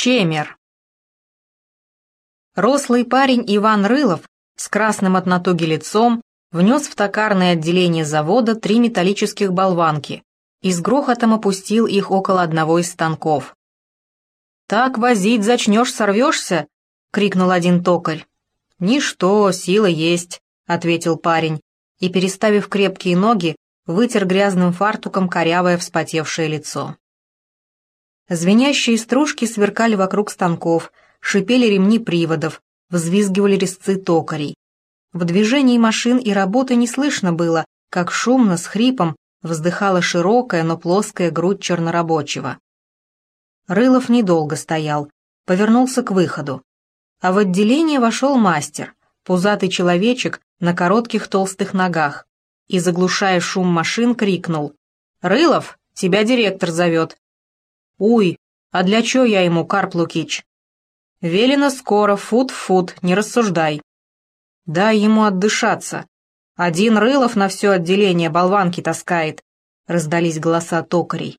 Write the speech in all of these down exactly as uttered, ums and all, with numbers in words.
Чемер. Рослый парень Иван Рылов с красным от натуги лицом внес в токарное отделение завода три металлических болванки и с грохотом опустил их около одного из станков. «Так возить зачнешь, сорвешься?» — крикнул один токарь. «Ничто, сила есть», — ответил парень, и, переставив крепкие ноги, вытер грязным фартуком корявое вспотевшее лицо. Звенящие стружки сверкали вокруг станков, шипели ремни приводов, взвизгивали резцы токарей. В движении машин и работы не слышно было, как шумно, с хрипом, вздыхала широкая, но плоская грудь чернорабочего. Рылов недолго стоял, повернулся к выходу. А в отделение вошел мастер, пузатый человечек на коротких толстых ногах, и, заглушая шум машин, крикнул: «Рылов, тебя директор зовет». «Уй, а для чё я ему, Карп Лукич?» «Велено скоро, фут в фут, не рассуждай». «Дай ему отдышаться. Один Рылов на все отделение болванки таскает», — раздались голоса токарей.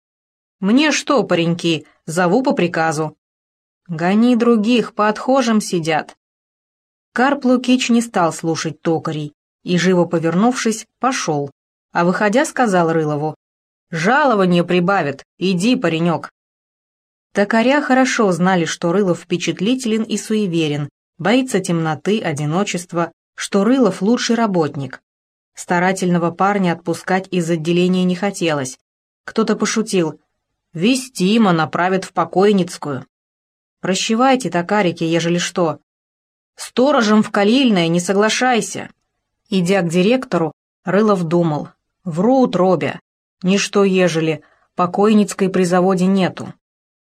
«Мне что, пареньки, зову по приказу». «Гони других, по отхожим сидят». Карп Лукич не стал слушать токарей и, живо повернувшись, пошел, а, выходя, сказал Рылову: «Жалование прибавят, иди, паренек». Токаря хорошо знали, что Рылов впечатлителен и суеверен, боится темноты, одиночества, что Рылов лучший работник. Старательного парня отпускать из отделения не хотелось. Кто-то пошутил: «Вестимо направят в покойницкую». «Прощевайте, токарики, ежели что». «Сторожем в Калильное не соглашайся». Идя к директору, Рылов думал: «Врут, Робя. Ничто ежели, покойницкой при заводе нету».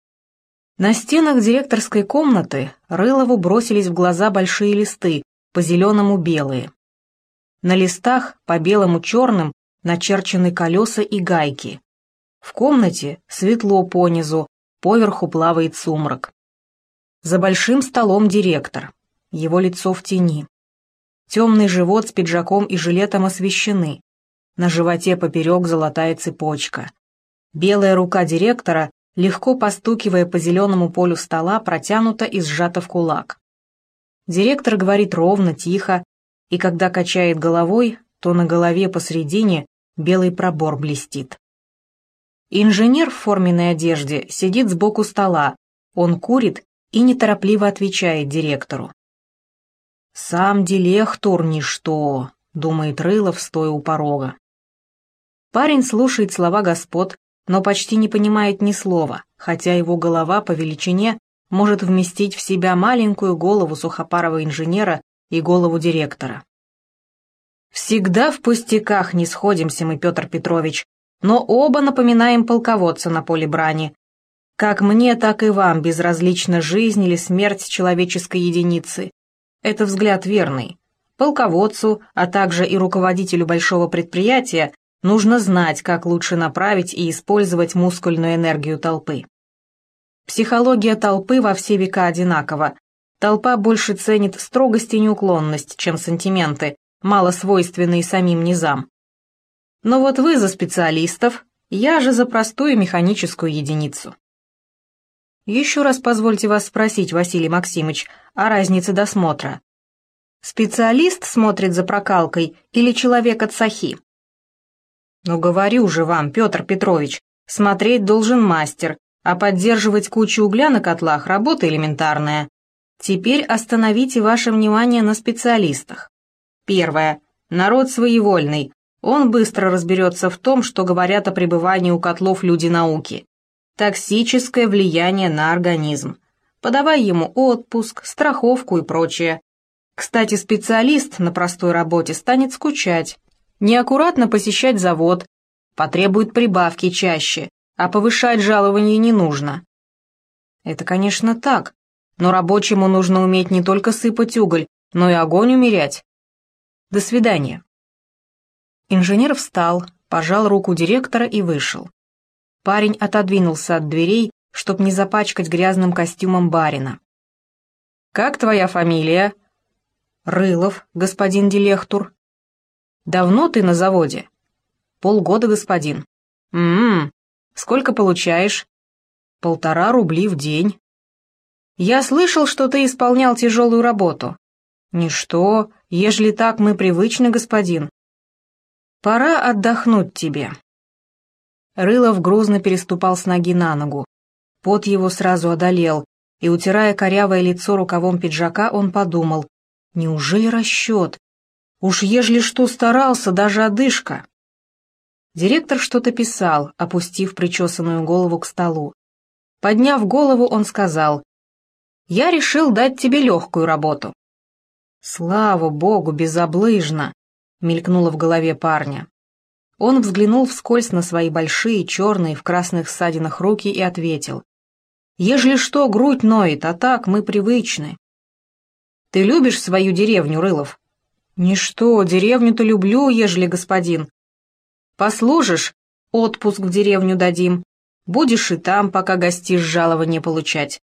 На стенах директорской комнаты Рылову бросились в глаза большие листы, по-зеленому белые. На листах, по белому черным, начерчены колеса и гайки. В комнате светло понизу, поверху плавает сумрак. За большим столом директор, его лицо в тени. Темный живот с пиджаком и жилетом освещены. На животе поперек золотая цепочка. Белая рука директора, легко постукивая по зеленому полю стола, протянута и сжата в кулак. Директор говорит ровно, тихо, и когда качает головой, то на голове посредине белый пробор блестит. Инженер в форменной одежде сидит сбоку стола, он курит и неторопливо отвечает директору. «Сам дилехтур ничто», — думает Рылов, стоя у порога. Парень слушает слова господ, но почти не понимает ни слова, хотя его голова по величине может вместить в себя маленькую голову сухопарого инженера и голову директора. «Всегда в пустяках не сходимся мы, Петр Петрович, но оба напоминаем полководца на поле брани. Как мне, так и вам безразлична жизнь или смерть человеческой единицы. Это взгляд верный. Полководцу, а также и руководителю большого предприятия нужно знать, как лучше направить и использовать мускульную энергию толпы. Психология толпы во все века одинакова. Толпа больше ценит строгость и неуклонность, чем сантименты, мало свойственные самим низам. Но вот вы за специалистов, я же за простую механическую единицу. Еще раз позвольте вас спросить, Василий Максимыч, о разнице досмотра. Специалист смотрит за прокалкой или человек от сахи? Ну, говорю же вам, Петр Петрович, смотреть должен мастер, а поддерживать кучу угля на котлах – работа элементарная. Теперь остановите ваше внимание на специалистах. Первое. Народ своевольный. Он быстро разберется в том, что говорят о пребывании у котлов люди науки. Токсическое влияние на организм. Подавай ему отпуск, страховку и прочее. Кстати, специалист на простой работе станет скучать, неаккуратно посещать завод, потребует прибавки чаще, а повышать жалование не нужно. Это, конечно, так, но рабочему нужно уметь не только сыпать уголь, но и огонь умерять. До свидания. Инженер встал, пожал руку директора и вышел. Парень отодвинулся от дверей, чтоб не запачкать грязным костюмом барина. «Как твоя фамилия?» «Рылов, господин дилехтур». «Давно ты на заводе?» «Полгода, господин». «М-м, сколько получаешь?» «Полтора рубли в день». «Я слышал, что ты исполнял тяжелую работу». «Ничто, ежели так мы привычны, господин». «Пора отдохнуть тебе». Рылов грузно переступал с ноги на ногу. Пот его сразу одолел, и, утирая корявое лицо рукавом пиджака, он подумал: неужели расчет? Уж ежели что старался, даже одышка. Директор что-то писал, опустив причесанную голову к столу. Подняв голову, он сказал: «Я решил дать тебе легкую работу». «Слава богу, безоблыжно!» — мелькнуло в голове парня. Он взглянул вскользь на свои большие, черные, в красных ссадинах руки и ответил: «Ежели что, грудь ноет, а так мы привычны». «Ты любишь свою деревню, Рылов?» «Ничто, деревню-то люблю, ежели господин». «Послужишь, отпуск в деревню дадим. Будешь и там, пока гостишь, жалование получать».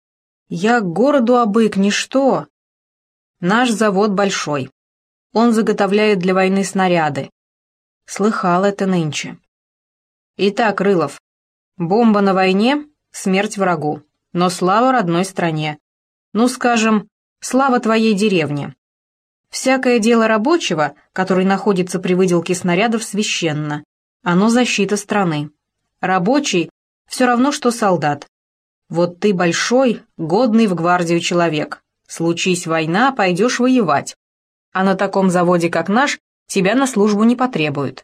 «Я к городу обык, ничто». «Наш завод большой. Он заготовляет для войны снаряды». Слыхал это нынче. «Итак, Рылов, бомба на войне, смерть врагу, но слава родной стране. Ну, скажем, слава твоей деревне. Всякое дело рабочего, который находится при выделке снарядов, священно. Оно защита страны. Рабочий все равно, что солдат. Вот ты большой, годный в гвардию человек. Случись война, пойдешь воевать. А на таком заводе, как наш, тебя на службу не потребуют».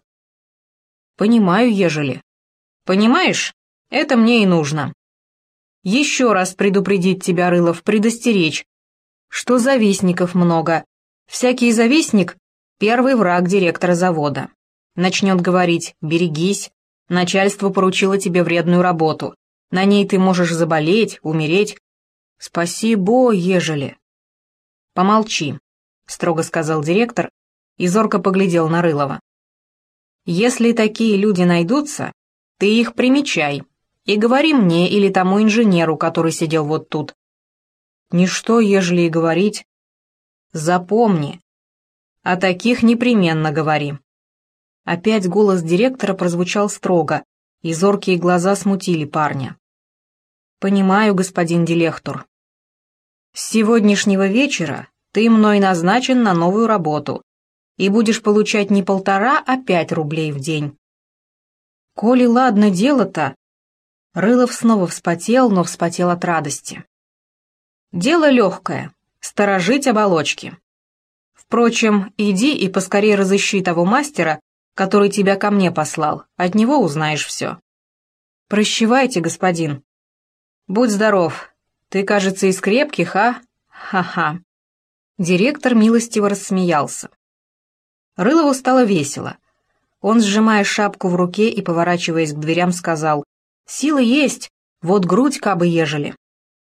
«Понимаю, ежели». «Понимаешь? Это мне и нужно. Еще раз предупредить тебя, Рылов, предостеречь, что завистников много. Всякий завистник — первый враг директора завода. Начнет говорить: берегись, начальство поручило тебе вредную работу, на ней ты можешь заболеть, умереть. Спасибо, ежели». «Помолчи», — строго сказал директор и зорко поглядел на Рылова. «Если такие люди найдутся, ты их примечай и говори мне или тому инженеру, который сидел вот тут». «Ничто, ежели и говорить». «Запомни, о таких непременно говори». Опять голос директора прозвучал строго, и зоркие глаза смутили парня. «Понимаю, господин директор. С сегодняшнего вечера ты мной назначен на новую работу и будешь получать не полтора, а пять рублей в день». «Коли ладно дело-то...» Рылов снова вспотел, но вспотел от радости. «Дело легкое — сторожить оболочки. Впрочем, иди и поскорее разыщи того мастера, который тебя ко мне послал, от него узнаешь все». «Прощевайте, господин». «Будь здоров, ты, кажется, из крепких, а? Ха-ха». Директор милостиво рассмеялся. Рылову стало весело. Он, сжимая шапку в руке и поворачиваясь к дверям, сказал: «Сила есть, вот грудь кабы ежели».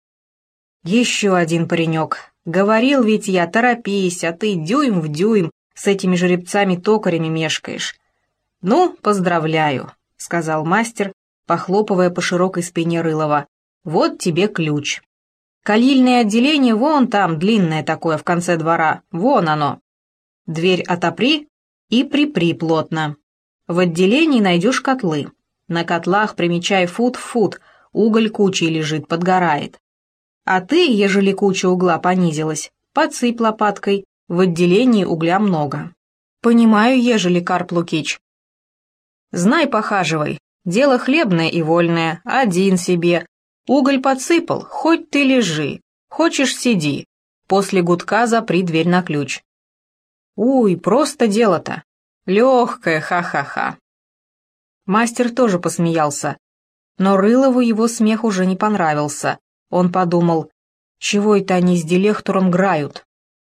«Еще один паренек. Говорил ведь я, торопись, а ты дюйм в дюйм с этими жеребцами-токарями мешкаешь». «Ну, поздравляю», — сказал мастер, похлопывая по широкой спине Рылова. «Вот тебе ключ. Калильное отделение вон там, длинное такое, в конце двора, вон оно. Дверь отопри и припри плотно. В отделении найдешь котлы. На котлах примечай фут в фут, уголь кучей лежит, подгорает. А ты, ежели куча угла понизилась, подсыпь лопаткой, в отделении угля много». «Понимаю, ежели, Карп Лукич». «Знай, похаживай, дело хлебное и вольное, один себе. Уголь подсыпал, хоть ты лежи, хочешь сиди. После гудка запри дверь на ключ». «Уй, просто дело-то. Легкое, ха-ха-ха». Мастер тоже посмеялся, но Рылову его смех уже не понравился. Он подумал: чего это они с директором грают?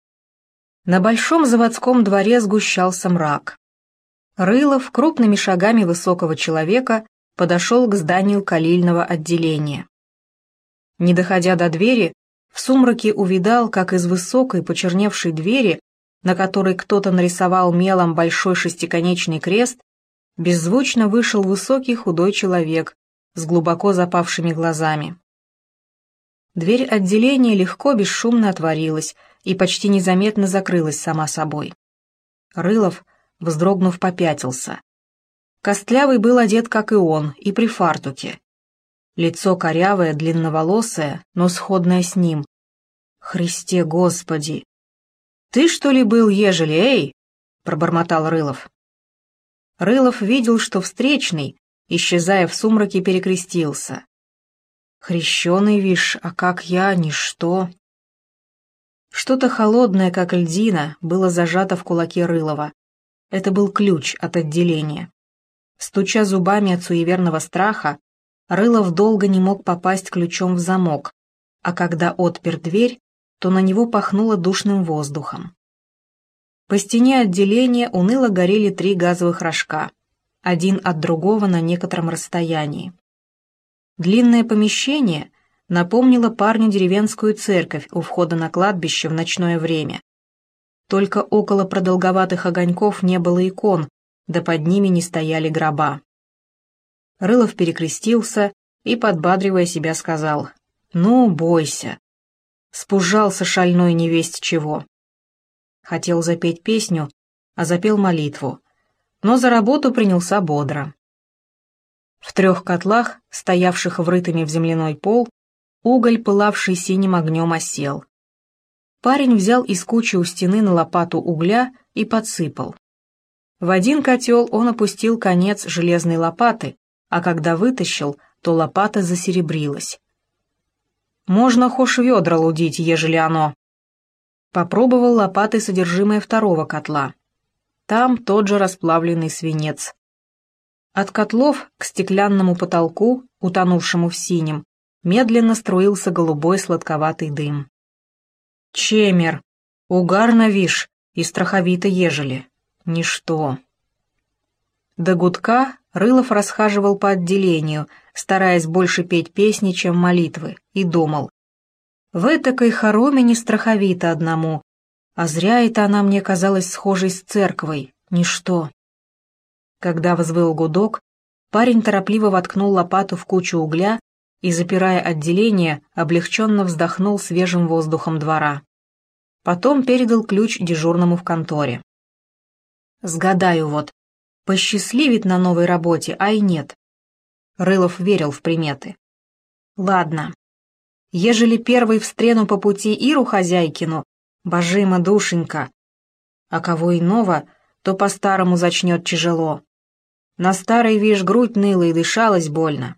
На большом заводском дворе сгущался мрак. Рылов крупными шагами высокого человека подошел к зданию калильного отделения. Не доходя до двери, в сумраке увидал, как из высокой почерневшей двери, на которой кто-то нарисовал мелом большой шестиконечный крест, беззвучно вышел высокий худой человек с глубоко запавшими глазами. Дверь отделения легко, бесшумно отворилась и почти незаметно закрылась сама собой. Рылов, вздрогнув, попятился. Костлявый был одет, как и он, и при фартуке. лицо корявое, длинноволосое, но сходное с ним. Христе Господи! «Ты, что ли, был, ежели, эй?» — пробормотал Рылов. Рылов видел, что встречный, исчезая в сумраке, перекрестился. «Хрещеный, вишь, а как я, ничто». Что-то холодное, как льдина, было зажато в кулаке Рылова. Это был ключ от отделения. Стуча зубами от суеверного страха, Рылов долго не мог попасть ключом в замок, а когда отпер дверь, то на него пахнуло душным воздухом. По стене отделения уныло горели три газовых рожка, один от другого на некотором расстоянии. Длинное помещение напомнило парню деревенскую церковь у входа на кладбище в ночное время. Только около продолговатых огоньков не было икон, да под ними не стояли гроба. Рылов перекрестился и, подбадривая себя, сказал: «Ну, бойся». Спужался шальной невесть чего. Хотел запеть песню, а запел молитву, но за работу принялся бодро. В трех котлах, стоявших врытыми в земляной пол, уголь, пылавший синим огнем, осел. Парень взял из кучи у стены на лопату угля и подсыпал. В один котел он опустил конец железной лопаты, а когда вытащил, то лопата засеребрилась. «Можно хошь ведра лудить, ежели оно». Попробовал лопатой содержимое второго котла. Там тот же расплавленный свинец. От котлов к стеклянному потолку, утонувшему в синем, медленно струился голубой сладковатый дым. «Чемер! Угарно, вишь, и страховито ежели. Ничто». До гудка Рылов расхаживал по отделению, стараясь больше петь песни, чем молитвы, и думал: «В этакой хороме не страховито одному, а зря это она мне казалась схожей с церквой, ничто». Когда взвыл гудок, парень торопливо воткнул лопату в кучу угля и, запирая отделение, облегченно вздохнул свежим воздухом двора. Потом передал ключ дежурному в конторе. «Сгадаю вот, посчастливит на новой работе, а и нет». Рылов верил в приметы. «Ладно, ежели первый встрену по пути Иру хозяйкину, божима душенька, а кого иного, то по-старому зачнет тяжело. На старой, вишь, грудь ныла и дышалась больно».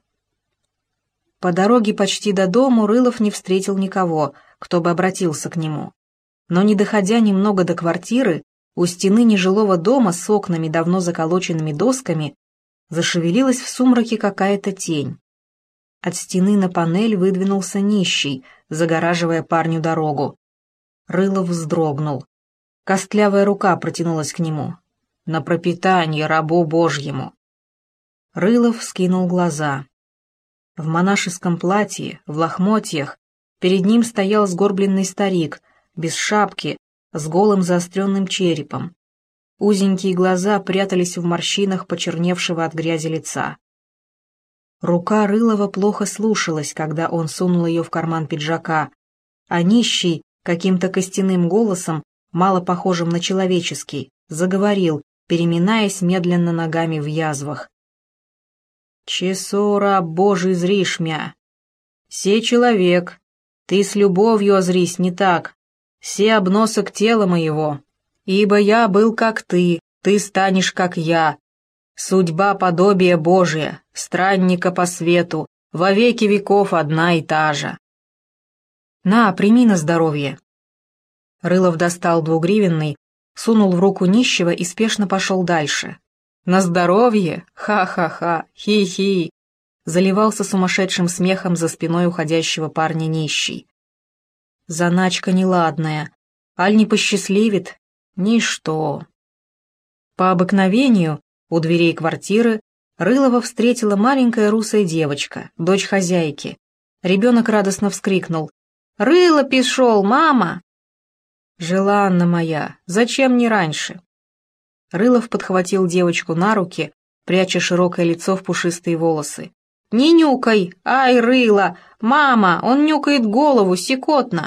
По дороге почти до дому Рылов не встретил никого, кто бы обратился к нему. Но не доходя немного до квартиры, у стены нежилого дома с окнами, давно заколоченными досками, зашевелилась в сумраке какая-то тень. От стены на панель выдвинулся нищий, загораживая парню дорогу. Рылов вздрогнул. Костлявая рука протянулась к нему. «На пропитание рабу Божьему». Рылов вскинул глаза. В монашеском платье, в лохмотьях, перед ним стоял сгорбленный старик, без шапки, с голым заостренным черепом. Узенькие глаза прятались в морщинах почерневшего от грязи лица. Рука Рылова плохо слушалась, когда он сунул ее в карман пиджака, а нищий каким-то костяным голосом, мало похожим на человеческий, заговорил, переминаясь медленно ногами в язвах. «Чесо, раб Божий, зришь мя! Се человек, ты с любовью озрись, не так, се обносок тела моего, ибо я был как ты, ты станешь как я. Судьба подобие Божие, странника по свету, во веки веков одна и та же». «На, прими на здоровье». Рылов достал двугривенный, сунул в руку нищего и спешно пошел дальше. «На здоровье? Ха-ха-ха! Хи-хи!» Заливался сумасшедшим смехом за спиной уходящего парня нищий. «Заначка неладная. Аль не посчастливит? Ничто». По обыкновению у дверей квартиры Рылова встретила маленькая русая девочка, дочь хозяйки. Ребенок радостно вскрикнул: «Рыло пошел, мама!» «Желанна моя, зачем не раньше?» Рылов подхватил девочку на руки, пряча широкое лицо в пушистые волосы. «Не нюкай! Ай, Рыло! Мама, он нюкает голову, щекотно!»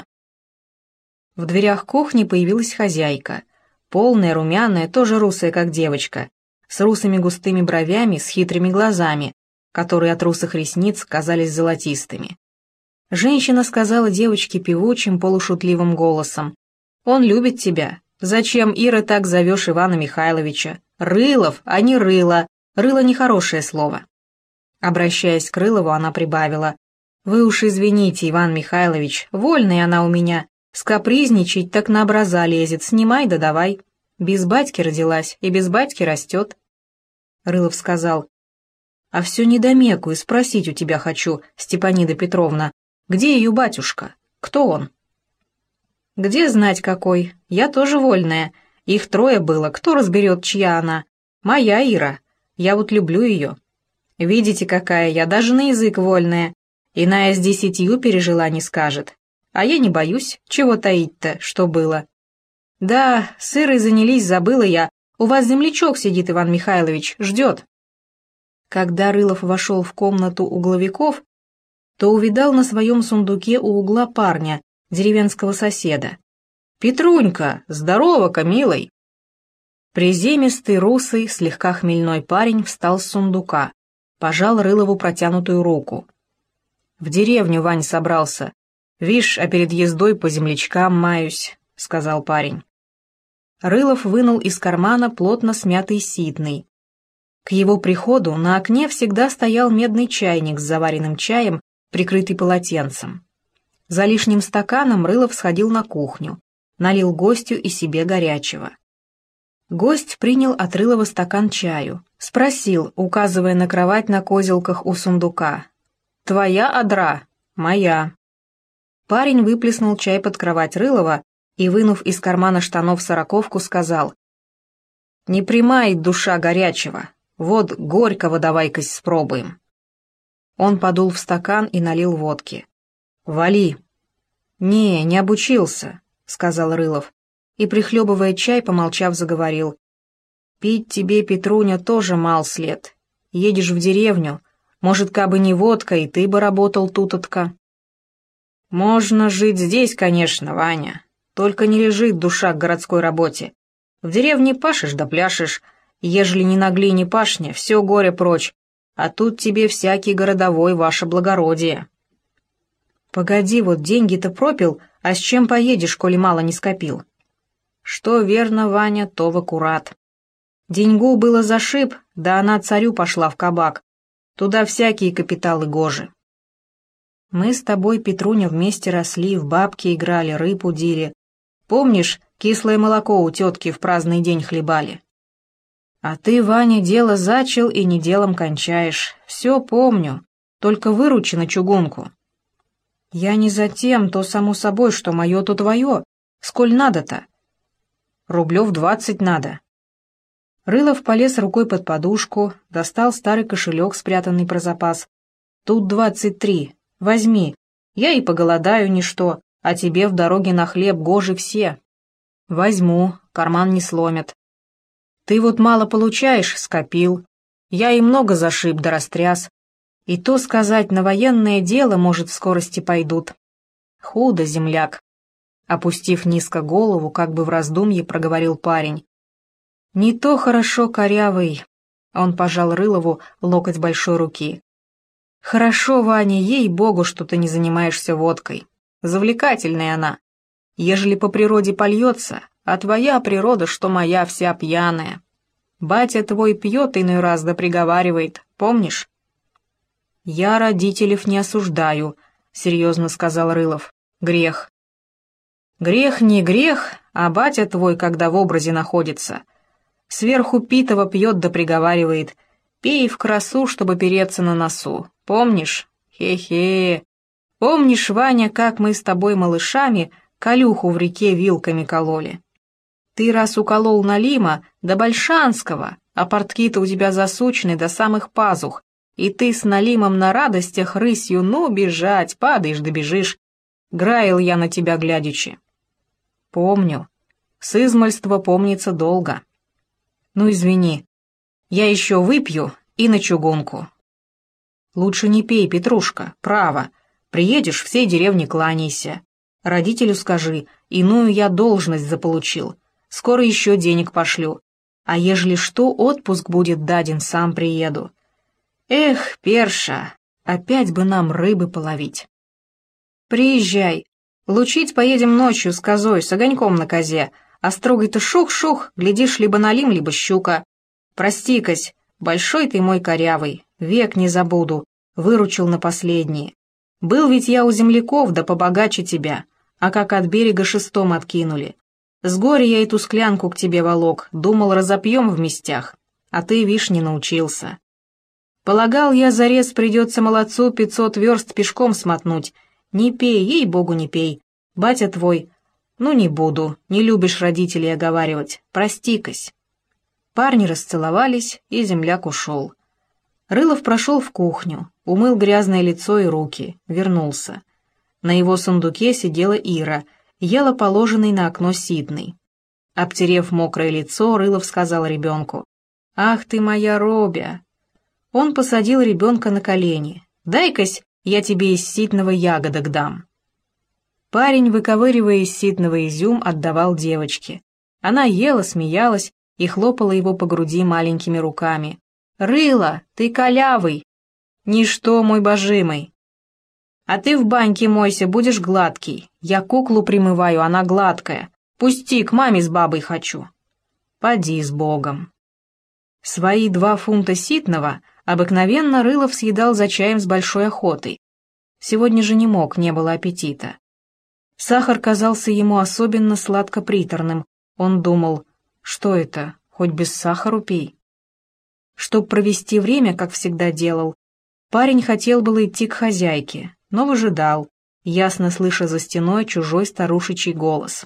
В дверях кухни появилась хозяйка. Полная, румяная, тоже русая, как девочка, с русыми густыми бровями, с хитрыми глазами, которые от русых ресниц казались золотистыми. Женщина сказала девочке певучим, полушутливым голосом: «Он любит тебя. Зачем, Ира, так зовешь Ивана Михайловича? Рылов, а не Рыло. Рыло — нехорошее слово». Обращаясь к Рылову, она прибавила: «Вы уж извините, Иван Михайлович, вольная она у меня. Скапризничать так на образа лезет, снимай да давай. Без батьки родилась и без батьки растет». Рылов сказал: «А все недомекую, спросить у тебя хочу, Степанида Петровна, где ее батюшка? Кто он?» «Где знать какой? Я тоже вольная. Их трое было, кто разберет, чья она? Моя Ира. Я вот люблю ее. Видите, какая я, даже на язык вольная. Иная с десятью пережила не скажет. А я не боюсь, чего таить-то, что было. Да, с Ирой занялись, забыла я. У вас землячок сидит, Иван Михайлович, ждет». Когда Рылов вошел в комнату угловиков, то увидал на своем сундуке у угла парня, деревенского соседа. «Петрунька, здорово-ка, милый!» Приземистый, русый, слегка хмельной парень встал с сундука, пожал Рылову протянутую руку. «В деревню, Вань, собрался. Вишь, а перед ездой по землячкам маюсь», — сказал парень. Рылов вынул из кармана плотно смятый ситный. К его приходу на окне всегда стоял медный чайник с заваренным чаем, прикрытый полотенцем. За лишним стаканом Рылов сходил на кухню, налил гостю и себе горячего. Гость принял от Рылова стакан чаю, спросил, указывая на кровать на козелках у сундука: «Твоя одра?» «Моя». Парень выплеснул чай под кровать Рылова и, вынув из кармана штанов сороковку, сказал: «Не примает душа горячего, вот горького давай-кась спробуем». Он подул в стакан и налил водки. «Вали». «Не, не обучился», — сказал Рылов, и, прихлебывая чай, помолчав, заговорил: «Пить тебе, Петруня, тоже мал след. Едешь в деревню, может, кабы не водка, и ты бы работал тутотка». «Можно жить здесь, конечно, Ваня, только не лежит душа к городской работе. В деревне пашешь да пляшешь, ежели не на глине пашня, все горе прочь, а тут тебе всякий городовой, ваше благородие». «Погоди, вот деньги-то пропил, а с чем поедешь, коли мало не скопил?» «Что верно, Ваня, то в аккурат. Деньгу было зашиб, да она царю пошла в кабак. Туда всякие капиталы гожи. Мы с тобой, Петруня, вместе росли, в бабки играли, рыбу удили. Помнишь, кислое молоко у тетки в праздный день хлебали? А ты, Ваня, дело зачал и не делом кончаешь. Все помню, только выручи на чугунку». «Я не за тем, то само собой, что мое, то твое. Сколь надо-то?» «Рублев двадцать надо». Рылов полез рукой под подушку, достал старый кошелек, спрятанный про запас. «Тут двадцать три. Возьми. Я и поголодаю ничто, а тебе в дороге на хлеб гожи все». «Возьму, карман не сломят». «Ты вот мало получаешь, скопил. Я и много зашиб да растряс. И то сказать, на военное дело, может, в скорости пойдут. Худо, земляк». Опустив низко голову, как бы в раздумье, проговорил парень. «Не то хорошо, корявый». Он пожал Рылову локоть большой руки. «Хорошо, Ваня, ей-богу, что ты не занимаешься водкой. Завлекательная она. Ежели по природе польется, а твоя природа, что моя, вся пьяная. Батя твой пьет иной раз да приговаривает, помнишь?» «Я родителей не осуждаю», — серьезно сказал Рылов. «Грех». «Грех не грех, а батя твой, когда в образе находится, сверху питого пьет да приговаривает: пей в красу, чтобы переться на носу. Помнишь? Хе-хе. Помнишь, Ваня, как мы с тобой малышами колюху в реке вилками кололи? Ты раз уколол Налима до Большанского, а портки-то у тебя засучены до самых пазух, и ты с Налимом на радостях рысью, ну, бежать, падаешь да бежишь. Граил я на тебя глядячи». «Помню. С измольства помнится долго. Ну, извини, я еще выпью и на чугунку». «Лучше не пей, Петрушка, право. Приедешь, всей деревне кланяйся. Родителю скажи, иную я должность заполучил. Скоро еще денег пошлю. А ежели что, отпуск будет даден, сам приеду. Эх, Перша, опять бы нам рыбы половить. Приезжай. Лучить поедем ночью с козой, с огоньком на козе, а строгой-то шух-шух, глядишь, либо налим, либо щука. Прости-кась, большой ты мой корявый, век не забуду, выручил на последние. Был ведь я у земляков, да побогаче тебя, а как от берега шестом откинули. С горя я эту склянку к тебе волок, думал, разопьем в местях, а ты, вишь, не научился. Полагал я, зарез придется молодцу пятьсот верст пешком смотнуть. Не пей, ей-богу, не пей. Батя твой... Ну, не буду, не любишь родителей оговаривать, прости-кась. Парни расцеловались, и земляк ушел. Рылов прошел в кухню, умыл грязное лицо и руки, вернулся. На его сундуке сидела Ира, ела положенный на окно сидный. Обтерев мокрое лицо, Рылов сказал ребенку: «Ах ты моя Робя!» Он посадил ребенка на колени. «Дай-кась, я тебе из ситного ягодок дам». Парень, выковыривая из ситного изюм, отдавал девочке. Она ела, смеялась и хлопала его по груди маленькими руками. «Рыло, ты калявый!» «Ничто, мой божимый!» «А ты в баньке мойся, будешь гладкий. Я куклу примываю, она гладкая. Пусти, к маме с бабой хочу». «Поди с Богом». Свои два фунта ситного обыкновенно Рылов съедал за чаем с большой охотой. Сегодня же не мог, не было аппетита. Сахар казался ему особенно сладко-приторным. Он думал, что это, хоть без сахару пей. Чтоб провести время, как всегда делал, парень хотел было идти к хозяйке, но выжидал, ясно слыша за стеной чужой старушечий голос.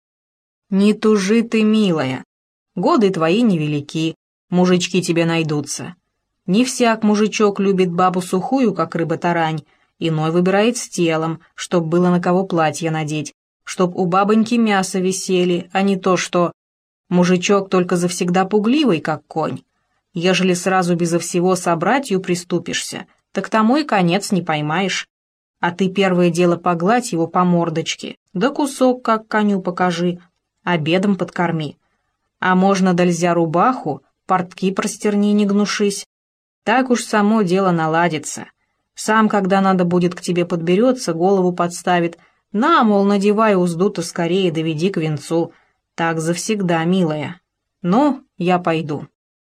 «Не тужи ты, милая, годы твои невелики, мужички тебе найдутся. Не всяк мужичок любит бабу сухую, как рыба-тарань, иной выбирает с телом, чтоб было на кого платье надеть, чтоб у бабоньки мясо висели, а не то что... Мужичок только завсегда пугливый, как конь. Ежели сразу безо всего собратью приступишься, так тому и конец не поймаешь. А ты первое дело погладь его по мордочке, да кусок как коню покажи, обедом подкорми. А можно дальзя рубаху, портки простерни, не гнушись. Так уж само дело наладится. Сам, когда надо будет к тебе подберется, голову подставит. На, мол, надевай узду-то скорее, доведи к венцу. Так завсегда, милая. Ну, я пойду».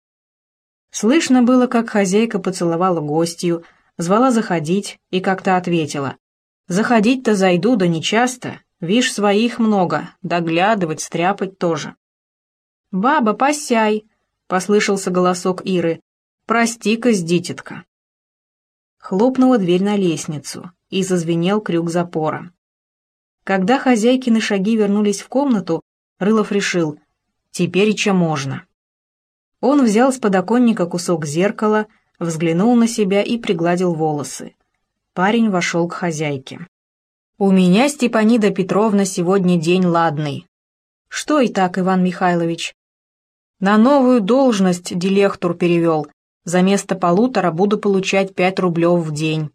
Слышно было, как хозяйка поцеловала гостью, звала заходить и как-то ответила: «Заходить-то зайду, да нечасто. Вишь, своих много, доглядывать, стряпать тоже». «Баба, посяй!» — послышался голосок Иры. «Прости-ка, дитятка». Хлопнула дверь на лестницу, и зазвенел крюк запора. Когда хозяйкины шаги вернулись в комнату, Рылов решил: теперича можно. Он взял с подоконника кусок зеркала, взглянул на себя и пригладил волосы. Парень вошел к хозяйке. «У меня, Степанида Петровна, сегодня день ладный». «Что и так, Иван Михайлович?» «На новую должность дилектор перевел. За место полутора буду получать пять рублев в день».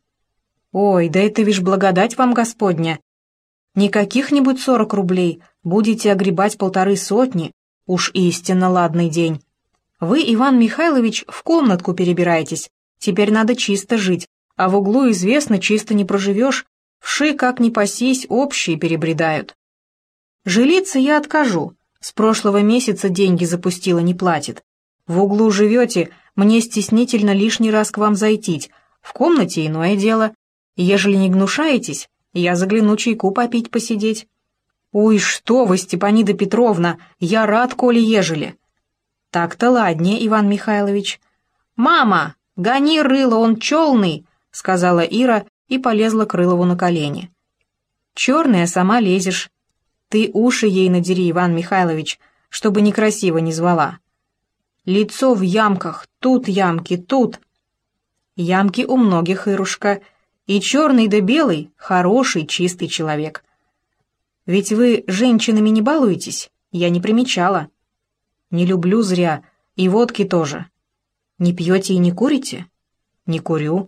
«Ой, да это вишь благодать вам Господня. Не каких-нибудь сорок рублей, будете огребать полторы сотни, уж истинно ладный день. Вы, Иван Михайлович, в комнатку перебираетесь, теперь надо чисто жить, а в углу, известно, чисто не проживешь, вши, как ни пасись, общие перебредают. Жилиться я откажу, с прошлого месяца деньги запустила, не платит. В углу живете, мне стеснительно лишний раз к вам зайтить, в комнате иное дело. Ежели не гнушаетесь, я загляну чайку попить, посидеть». «Ой, что вы, Степанида Петровна, я рад, коли ежели». «Так-то ладнее, Иван Михайлович». «Мама, гони Рыло, он челный», — сказала Ира и полезла к Рылову на колени. «Черная, сама лезешь. Ты уши ей надери, Иван Михайлович, чтобы некрасиво не звала. Лицо в ямках, тут ямки, тут». «Ямки у многих, Ирушка, и черный да белый — хороший, чистый человек. Ведь вы женщинами не балуетесь, я не примечала. Не люблю зря, и водки тоже. Не пьете и не курите? Не курю.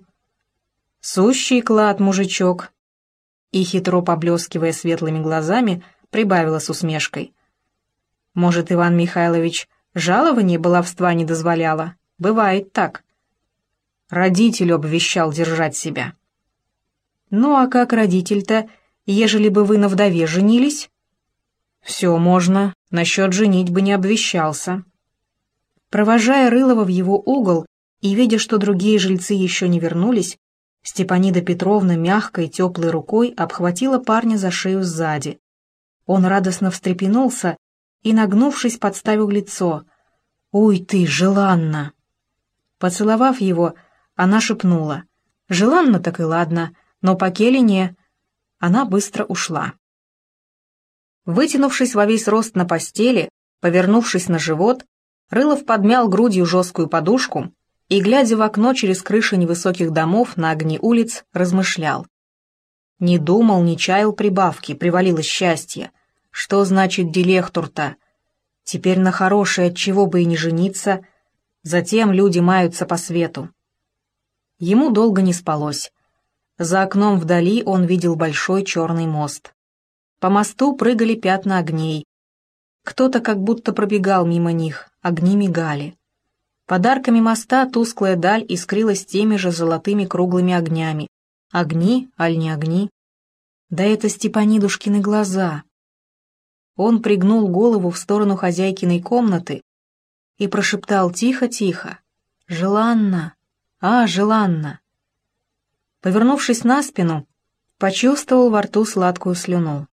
Сущий клад, мужичок». И, хитро поблескивая светлыми глазами, прибавила с усмешкой: «Может, Иван Михайлович, жалование баловства не дозволяла? Бывает так». Родителю обвещал держать себя». «Ну а как родитель-то, ежели бы вы на вдове женились?» «Все можно, насчет женитьбы не обвещался». Провожая Рылова в его угол и видя, что другие жильцы еще не вернулись, Степанида Петровна мягкой теплой рукой обхватила парня за шею сзади. Он радостно встрепенулся и, нагнувшись, подставил лицо. «Уй ты, желанно!» Поцеловав его, она шепнула: «Желанно так и ладно, но по келине...» Она быстро ушла. Вытянувшись во весь рост на постели, повернувшись на живот, Рылов подмял грудью жесткую подушку и, глядя в окно через крыши невысоких домов на огни улиц, размышлял. Не думал, не чаял прибавки, привалилось счастье. Что значит дилехтур-то? Теперь на хорошее отчего бы и не жениться, затем люди маются по свету. Ему долго не спалось. За окном вдали он видел большой черный мост. По мосту прыгали пятна огней. Кто-то как будто пробегал мимо них, огни мигали. Под арками моста тусклая даль искрилась теми же золотыми круглыми огнями. Огни, аль не огни? Да это Степанидушкины глаза. Он пригнул голову в сторону хозяйкиной комнаты и прошептал тихо-тихо: «Желанно! А, желанно!» Повернувшись на спину, почувствовал во рту сладкую слюну.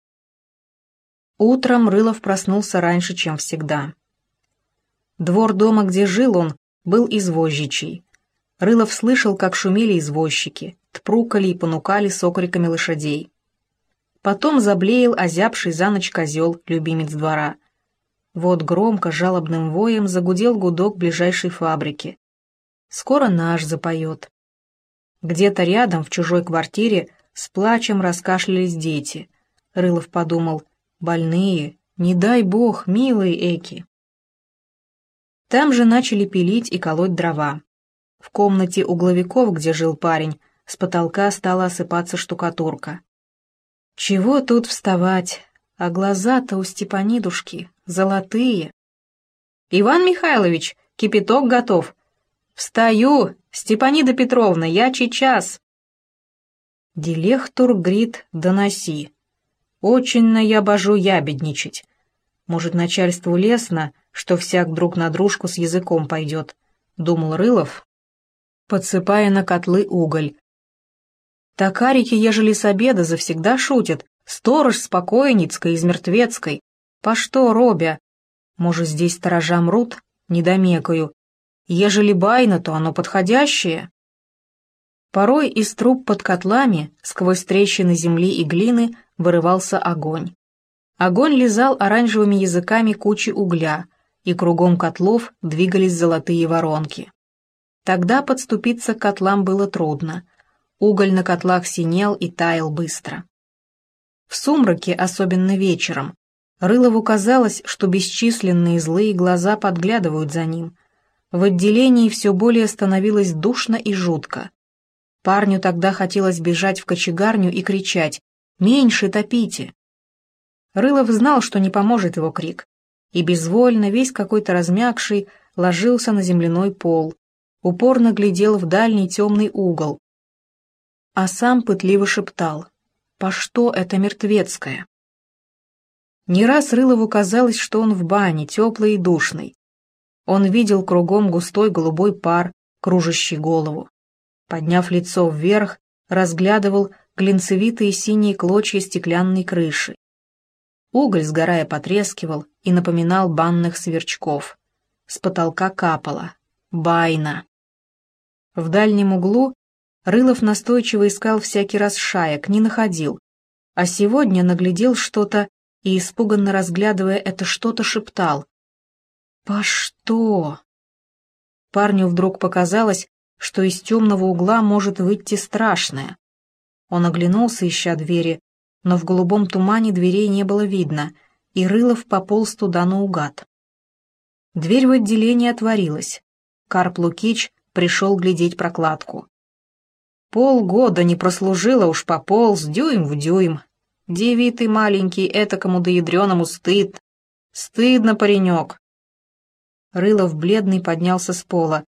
Утром Рылов проснулся раньше, чем всегда. Двор дома, где жил он, был извозчичий. Рылов слышал, как шумели извозчики, тпрукали и понукали с окриками лошадей. Потом заблеял озябший за ночь козел, любимец двора. Вот громко, жалобным воем загудел гудок ближайшей фабрики. Скоро наш запоет. Где-то рядом, в чужой квартире, с плачем раскашлялись дети. Рылов подумал: больные, не дай бог, милые эки. Там же начали пилить и колоть дрова. В комнате угловиков, где жил парень, с потолка стала осыпаться штукатурка. Чего тут вставать, а глаза-то у Степанидушки золотые. «Иван Михайлович, кипяток готов!» «Встаю, Степанида Петровна, я сейчас!» «Дилехтур, грит, доноси. Очень-на я божу ябедничать. Может, начальству лестно, что всяк друг на дружку с языком пойдет», — думал Рылов, подсыпая на котлы уголь. «Токарики, ежели с обеда, завсегда шутят. Сторож с покойницкой из мертвецкой. По что, робя? Может, здесь сторожа мрут? Недомекаю. Ежели байно, то оно подходящее». Порой из труб под котлами, сквозь трещины земли и глины, вырывался огонь. Огонь лизал оранжевыми языками кучи угля, и кругом котлов двигались золотые воронки. Тогда подступиться к котлам было трудно. Уголь на котлах синел и таял быстро. В сумраке, особенно вечером, Рылову казалось, что бесчисленные злые глаза подглядывают за ним. В отделении все более становилось душно и жутко. Парню тогда хотелось бежать в кочегарню и кричать: «Меньше топите!». Рылов знал, что не поможет его крик, и безвольно, весь какой-то размягший, ложился на земляной пол, упорно глядел в дальний темный угол, а сам пытливо шептал: «По что это мертвецкое?». Не раз Рылову казалось, что он в бане, теплой и душной. Он видел кругом густой голубой пар, кружащий голову. Подняв лицо вверх, разглядывал глинцевитые синие клочья стеклянной крыши. Уголь, сгорая, потрескивал и напоминал банных сверчков. С потолка капало. Байна. В дальнем углу Рылов настойчиво искал всякий раз шаек, не находил, а сегодня наглядел что-то и, испуганно разглядывая это что-то, шептал: «По что?». Парню вдруг показалось, что из темного угла может выйти страшное. Он оглянулся, ища двери, но в голубом тумане дверей не было видно, и Рылов пополз туда наугад. Дверь в отделение отворилась. Карп Лукич пришел глядеть прокладку. Полгода не прослужила, уж пополз, дюйм в дюйм. Деви ты маленький, этакому да ядреному стыд. Стыдно, паренек. Рылов бледный поднялся с пола.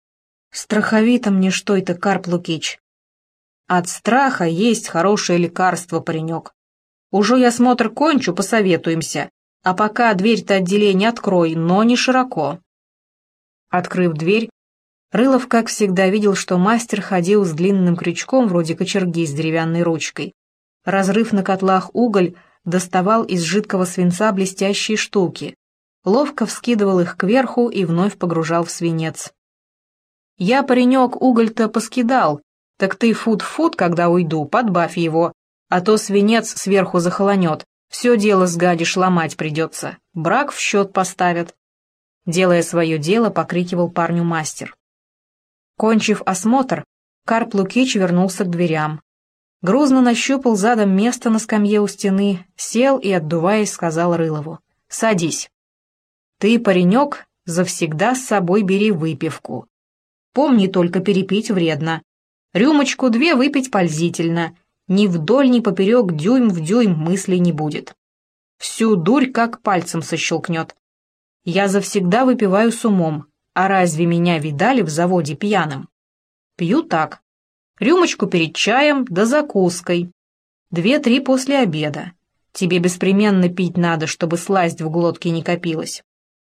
Страховито мне что это, Карп Лукич. От страха есть хорошее лекарство, паренек. Уже я смотр кончу, посоветуемся, а пока дверь-то отделения открой, но не широко. Открыв дверь, Рылов, как всегда, видел, что мастер ходил с длинным крючком, вроде кочерги с деревянной ручкой. Разрыв на котлах уголь, доставал из жидкого свинца блестящие штуки, ловко вскидывал их кверху и вновь погружал в свинец. «Я, паренек, уголь-то поскидал, так ты фут-фут, когда уйду, подбавь его, а то свинец сверху захолонет, все дело сгадишь, ломать придется, брак в счет поставят». Делая свое дело, покрикивал парню мастер. Кончив осмотр, Карп Лукич вернулся к дверям. Грузно нащупал задом место на скамье у стены, сел и, отдуваясь, сказал Рылову: «Садись. Ты, паренек, завсегда с собой бери выпивку. Помни, только перепить вредно. Рюмочку две выпить пользительно. Ни вдоль, ни поперек, дюйм в дюйм мыслей не будет. Всю дурь как пальцем сощелкнет. Я завсегда выпиваю с умом, а разве меня видали в заводе пьяным? Пью так. Рюмочку перед чаем да закуской. Две-три после обеда. Тебе беспременно пить надо, чтобы сласть в глотке не копилась».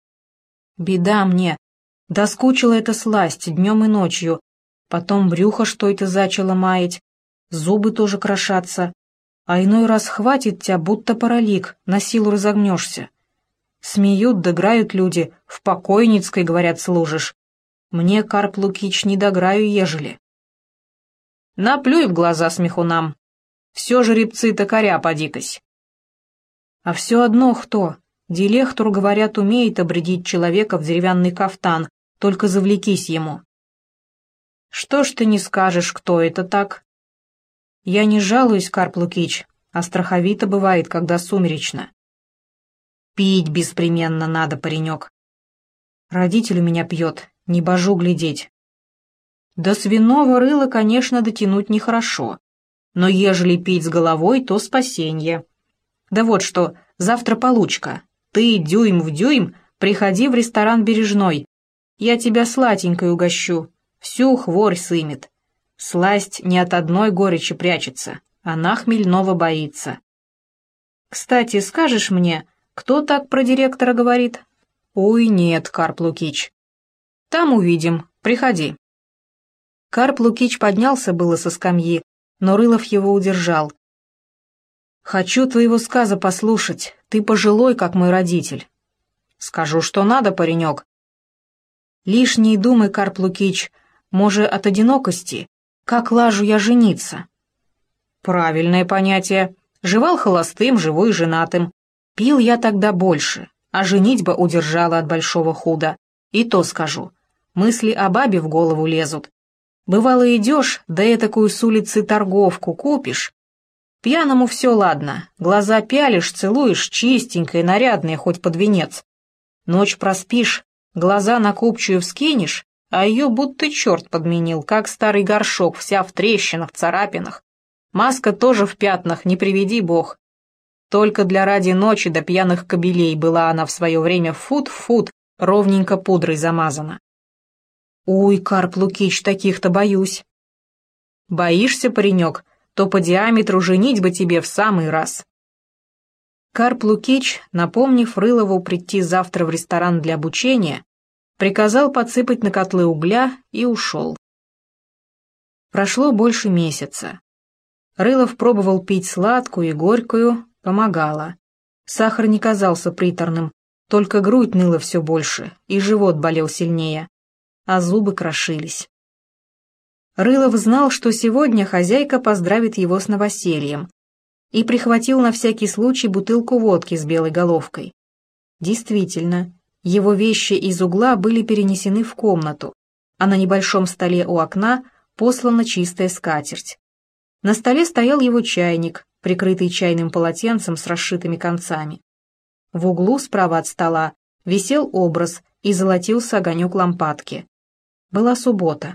«Беда мне. Доскучила эта сласть днем и ночью. Потом брюхо что это зачало маять, зубы тоже крошатся. А иной раз хватит тебя, будто паралик, на силу разогнешься. Смеют, дограют люди, в покойницкой, говорят, служишь. Мне, Карп Лукич, не дограю, ежели». «Наплюй в глаза смехунам. Все жеребцы токаря подикось». «А все одно кто? Дилехтор, говорят, умеет обрядить человека в деревянный кафтан, только завлекись ему». «Что ж ты не скажешь, кто это так?» «Я не жалуюсь, Карп Лукич, а страховито бывает, когда сумеречно». «Пить беспременно надо, паренек». «Родитель у меня пьет, не божу глядеть». «До свиного рыла, конечно, дотянуть нехорошо, но ежели пить с головой, то спасенье. Да вот что, завтра получка. Ты дюйм в дюйм приходи в ресторан «Бережной». Я тебя сладенькой угощу, всю хворь сымет. Сласть не от одной горечи прячется, она хмельного боится. Кстати, скажешь мне, кто так про директора говорит?» «Ой, нет, Карп Лукич». «Там увидим, приходи». Карп Лукич поднялся было со скамьи, но Рылов его удержал. «Хочу твоего сказа послушать, ты пожилой, как мой родитель». «Скажу, что надо, паренек». «Лишние думы, Карп Лукич, может, от одинокости, как лажу я жениться?» «Правильное понятие. Живал холостым, живой женатым. Пил я тогда больше, а женитьба удержала от большого худа. И то скажу, мысли о бабе в голову лезут. Бывало, идешь, да этакую с улицы торговку купишь. Пьяному все ладно, глаза пялишь, целуешь, чистенькое, нарядное, хоть под венец. Ночь проспишь, глаза на купчую вскинешь, а ее будто черт подменил, как старый горшок, вся в трещинах, царапинах. Маска тоже в пятнах, не приведи бог. Только для ради ночи до пьяных кобелей была она в свое время фут-фут, ровненько пудрой замазана». «Уй, Карп Лукич, таких-то боюсь». «Боишься, паренек, то по диаметру женить бы тебе в самый раз». Карп Лукич, напомнив Рылову прийти завтра в ресторан для обучения, приказал подсыпать на котлы угля и ушел. Прошло больше месяца. Рылов пробовал пить сладкую и горькую, помогало. Сахар не казался приторным, только грудь ныла все больше, и живот болел сильнее, а зубы крошились. Рылов знал, что сегодня хозяйка поздравит его с новосельем, и прихватил на всякий случай бутылку водки с белой головкой. Действительно, его вещи из угла были перенесены в комнату, а на небольшом столе у окна послана чистая скатерть. На столе стоял его чайник, прикрытый чайным полотенцем с расшитыми концами. В углу справа от стола висел образ и золотился огонек лампадки. Была суббота.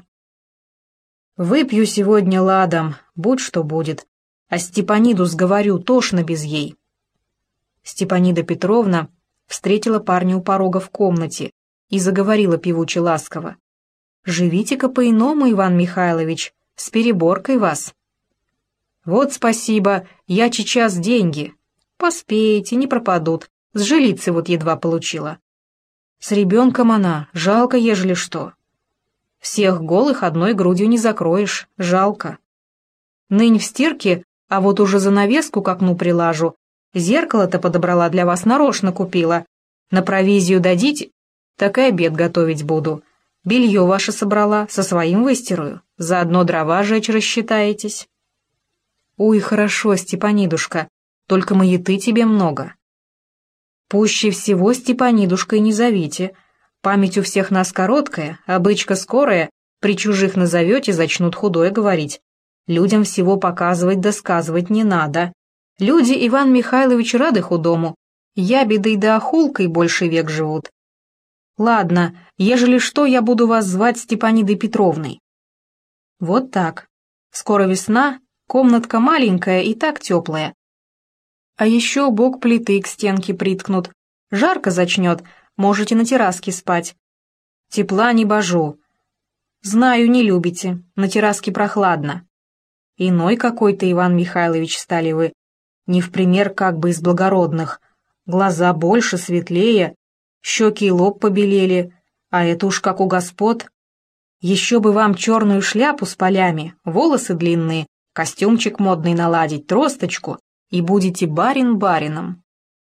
«Выпью сегодня ладом, будь что будет, а Степаниду сговорю, тошно без ей». Степанида Петровна встретила парня у порога в комнате и заговорила певуче ласково. Живите-ка по-иному, Иван Михайлович, с переборкой вас. Вот спасибо, я сейчас деньги. Поспейте, не пропадут, с жилицы вот едва получила. С ребенком она, жалко, ежели что. Всех голых одной грудью не закроешь, жалко. Нынь в стирке, а вот уже занавеску к окну прилажу. Зеркало-то подобрала для вас, нарочно купила. На провизию дадите, так и обед готовить буду. Белье ваше собрала, со своим выстирую. Заодно дрова жечь рассчитаетесь. Уй, хорошо, Степанидушка, только маяты тебе много. Пуще всего Степанидушкой не зовите. Память у всех нас короткая, а бычка скорая, при чужих назовете, зачнут худое говорить. Людям всего показывать да сказывать не надо. Люди, Иван Михайлович, рады худому. Ябедой да охулкой больше век живут. Ладно, ежели что, я буду вас звать Степанидой Петровной. Вот так. Скоро весна, комнатка маленькая и так теплая. А еще бок плиты к стенке приткнут. Жарко зачнет, можете на терраске спать. Тепла не божу. Знаю, не любите, на терраске прохладно. Иной какой-то, Иван Михайлович, стали вы. Не в пример как бы из благородных. Глаза больше, светлее, щеки и лоб побелели, а это уж как у господ. Еще бы вам черную шляпу с полями, волосы длинные, костюмчик модный наладить, тросточку, и будете барин барином.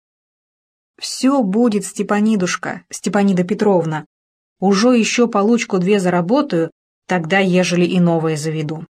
Все будет, Степанидушка, Степанида Петровна. Уже еще получку две заработаю, тогда ежели и новое заведу.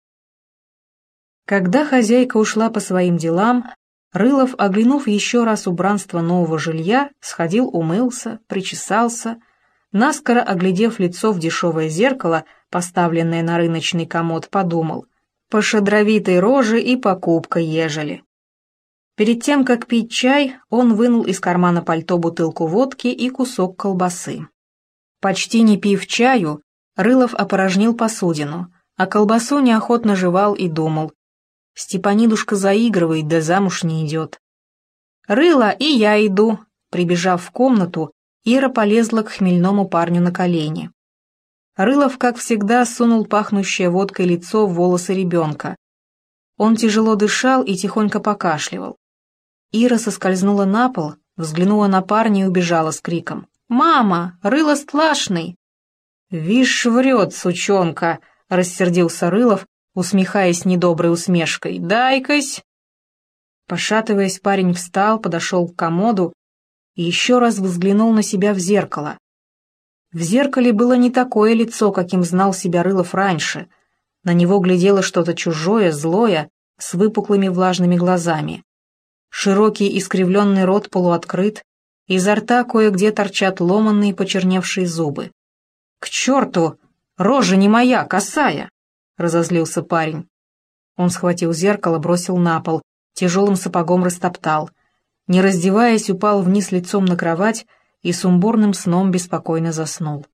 Когда хозяйка ушла по своим делам, Рылов, оглянув еще раз убранство нового жилья, сходил, умылся, причесался, наскоро оглядев лицо в дешевое зеркало, поставленное на рыночный комод, подумал: по шадровитой роже и покупка ежели. Перед тем, как пить чай, он вынул из кармана пальто бутылку водки и кусок колбасы. Почти не пив чаю, Рылов опорожнил посудину, а колбасу неохотно жевал и думал: Степанидушка заигрывает, да замуж не идет. «Рыла, и я иду», — прибежав в комнату, Ира полезла к хмельному парню на колени. Рылов, как всегда, сунул пахнущее водкой лицо в волосы ребенка. Он тяжело дышал и тихонько покашливал. Ира соскользнула на пол, взглянула на парня и убежала с криком: «Мама, Рыло стлашный!» «Вишь, врет, сучонка!» — рассердился Рылов, усмехаясь недоброй усмешкой. «Дай-кась!» Пошатываясь, парень встал, подошел к комоду и еще раз взглянул на себя в зеркало. В зеркале было не такое лицо, каким знал себя Рылов раньше. На него глядело что-то чужое, злое, с выпуклыми влажными глазами. Широкий искривленный рот полуоткрыт, изо рта кое-где торчат ломанные почерневшие зубы. «К черту! Рожа не моя, косая!» — разозлился парень. Он схватил зеркало, бросил на пол, тяжелым сапогом растоптал. Не раздеваясь, упал вниз лицом на кровать и сумбурным сном беспокойно заснул.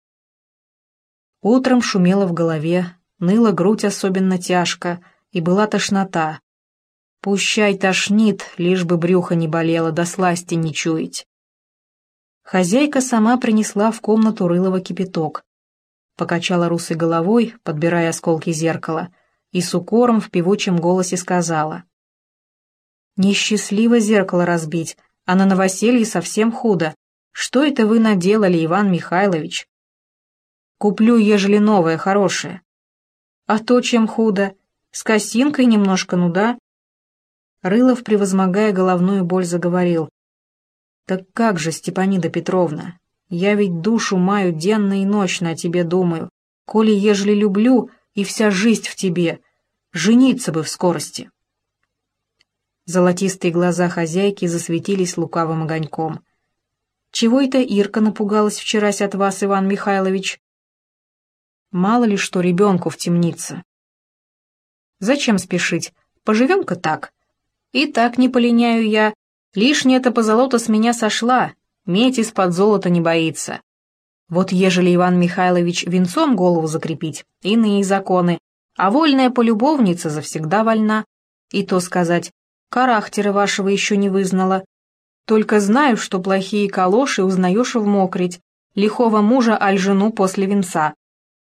Утром шумело в голове, ныла грудь особенно тяжко, и была тошнота. Пущай тошнит, лишь бы брюхо не болело, да сласти не чуять. Хозяйка сама принесла в комнату Рылова кипяток. Покачала русой головой, подбирая осколки зеркала, и с укором в певучем голосе сказала: «Несчастливо зеркало разбить, а на новоселье совсем худо. Что это вы наделали, Иван Михайлович? Куплю, ежели новое, хорошее. А то чем худо? С косинкой немножко, ну да?» Рылов, превозмогая головную боль, заговорил: «Так как же, Степанида Петровна, я ведь душу маю денно и ночно о тебе думаю, коли ежели люблю и вся жизнь в тебе, жениться бы в скорости». Золотистые глаза хозяйки засветились лукавым огоньком. «Чего это Ирка напугалась вчерась от вас, Иван Михайлович?» «Мало ли что ребенку в темнице». «Зачем спешить? Поживем-ка так. И так не полиняю я. Лишняя-то позолота с меня сошла, медь из-под золота не боится. Вот ежели, Иван Михайлович, венцом голову закрепить, иные законы, а вольная полюбовница завсегда вольна. И то сказать, характера вашего еще не вызнала. Только знаю, что плохие калоши узнаешь в мокрить, лихого мужа аль жену после венца.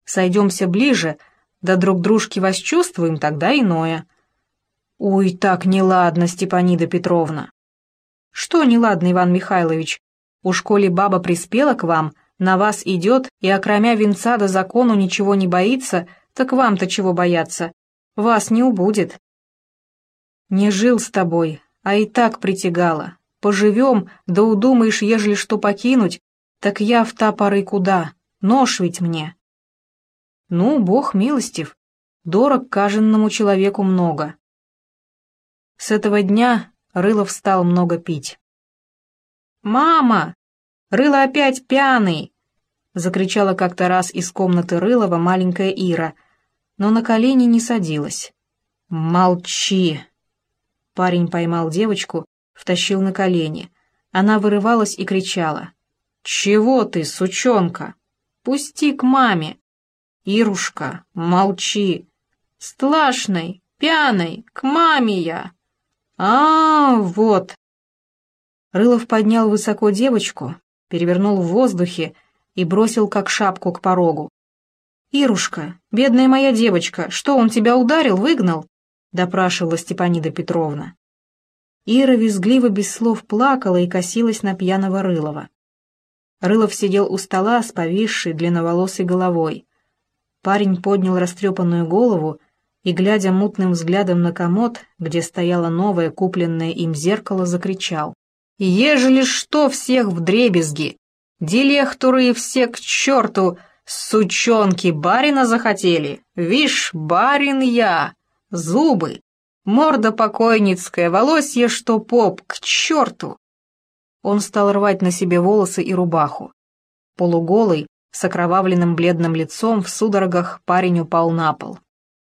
Сойдемся ближе, да друг дружки восчувствуем, тогда иное». «Уй, так неладно, Степанида Петровна». «Что неладно, Иван Михайлович? Уж коли баба приспела к вам, на вас идет и, окромя венца до закону, ничего не боится, так вам-то чего бояться? Вас не убудет». «Не жил с тобой, а и так притягало. Поживем, да удумаешь, ежели что покинуть, так я в та поры куда? Нож ведь мне». «Ну, Бог милостив, дорог каженному человеку много». С этого дня Рылов стал много пить. «Мама! Рыло опять пьяный!» — закричала как-то раз из комнаты Рылова маленькая Ира, но на колени не садилась. «Молчи!» Парень поймал девочку, втащил на колени. Она вырывалась и кричала. «Чего ты, сучонка? Пусти к маме!» «Ирушка, молчи!» «Стлашной, пьяной, к маме я!» «А, вот!» Рылов поднял высоко девочку, перевернул в воздухе и бросил как шапку к порогу. «Ирушка, бедная моя девочка, что, он тебя ударил, выгнал?» — допрашивала Степанида Петровна. Ира визгливо без слов плакала и косилась на пьяного Рылова. Рылов сидел у стола с повисшей длинноволосой головой. Парень поднял растрепанную голову и, глядя мутным взглядом на комод, где стояло новое купленное им зеркало, закричал. «Ежели что, всех вдребезги! Дилехтуры все к черту! Сучонки барина захотели! Вишь, барин я! Зубы! Морда покойницкая, волосье, что поп, к черту!» Он стал рвать на себе волосы и рубаху. Полуголый, с окровавленным бледным лицом, в судорогах парень упал на пол.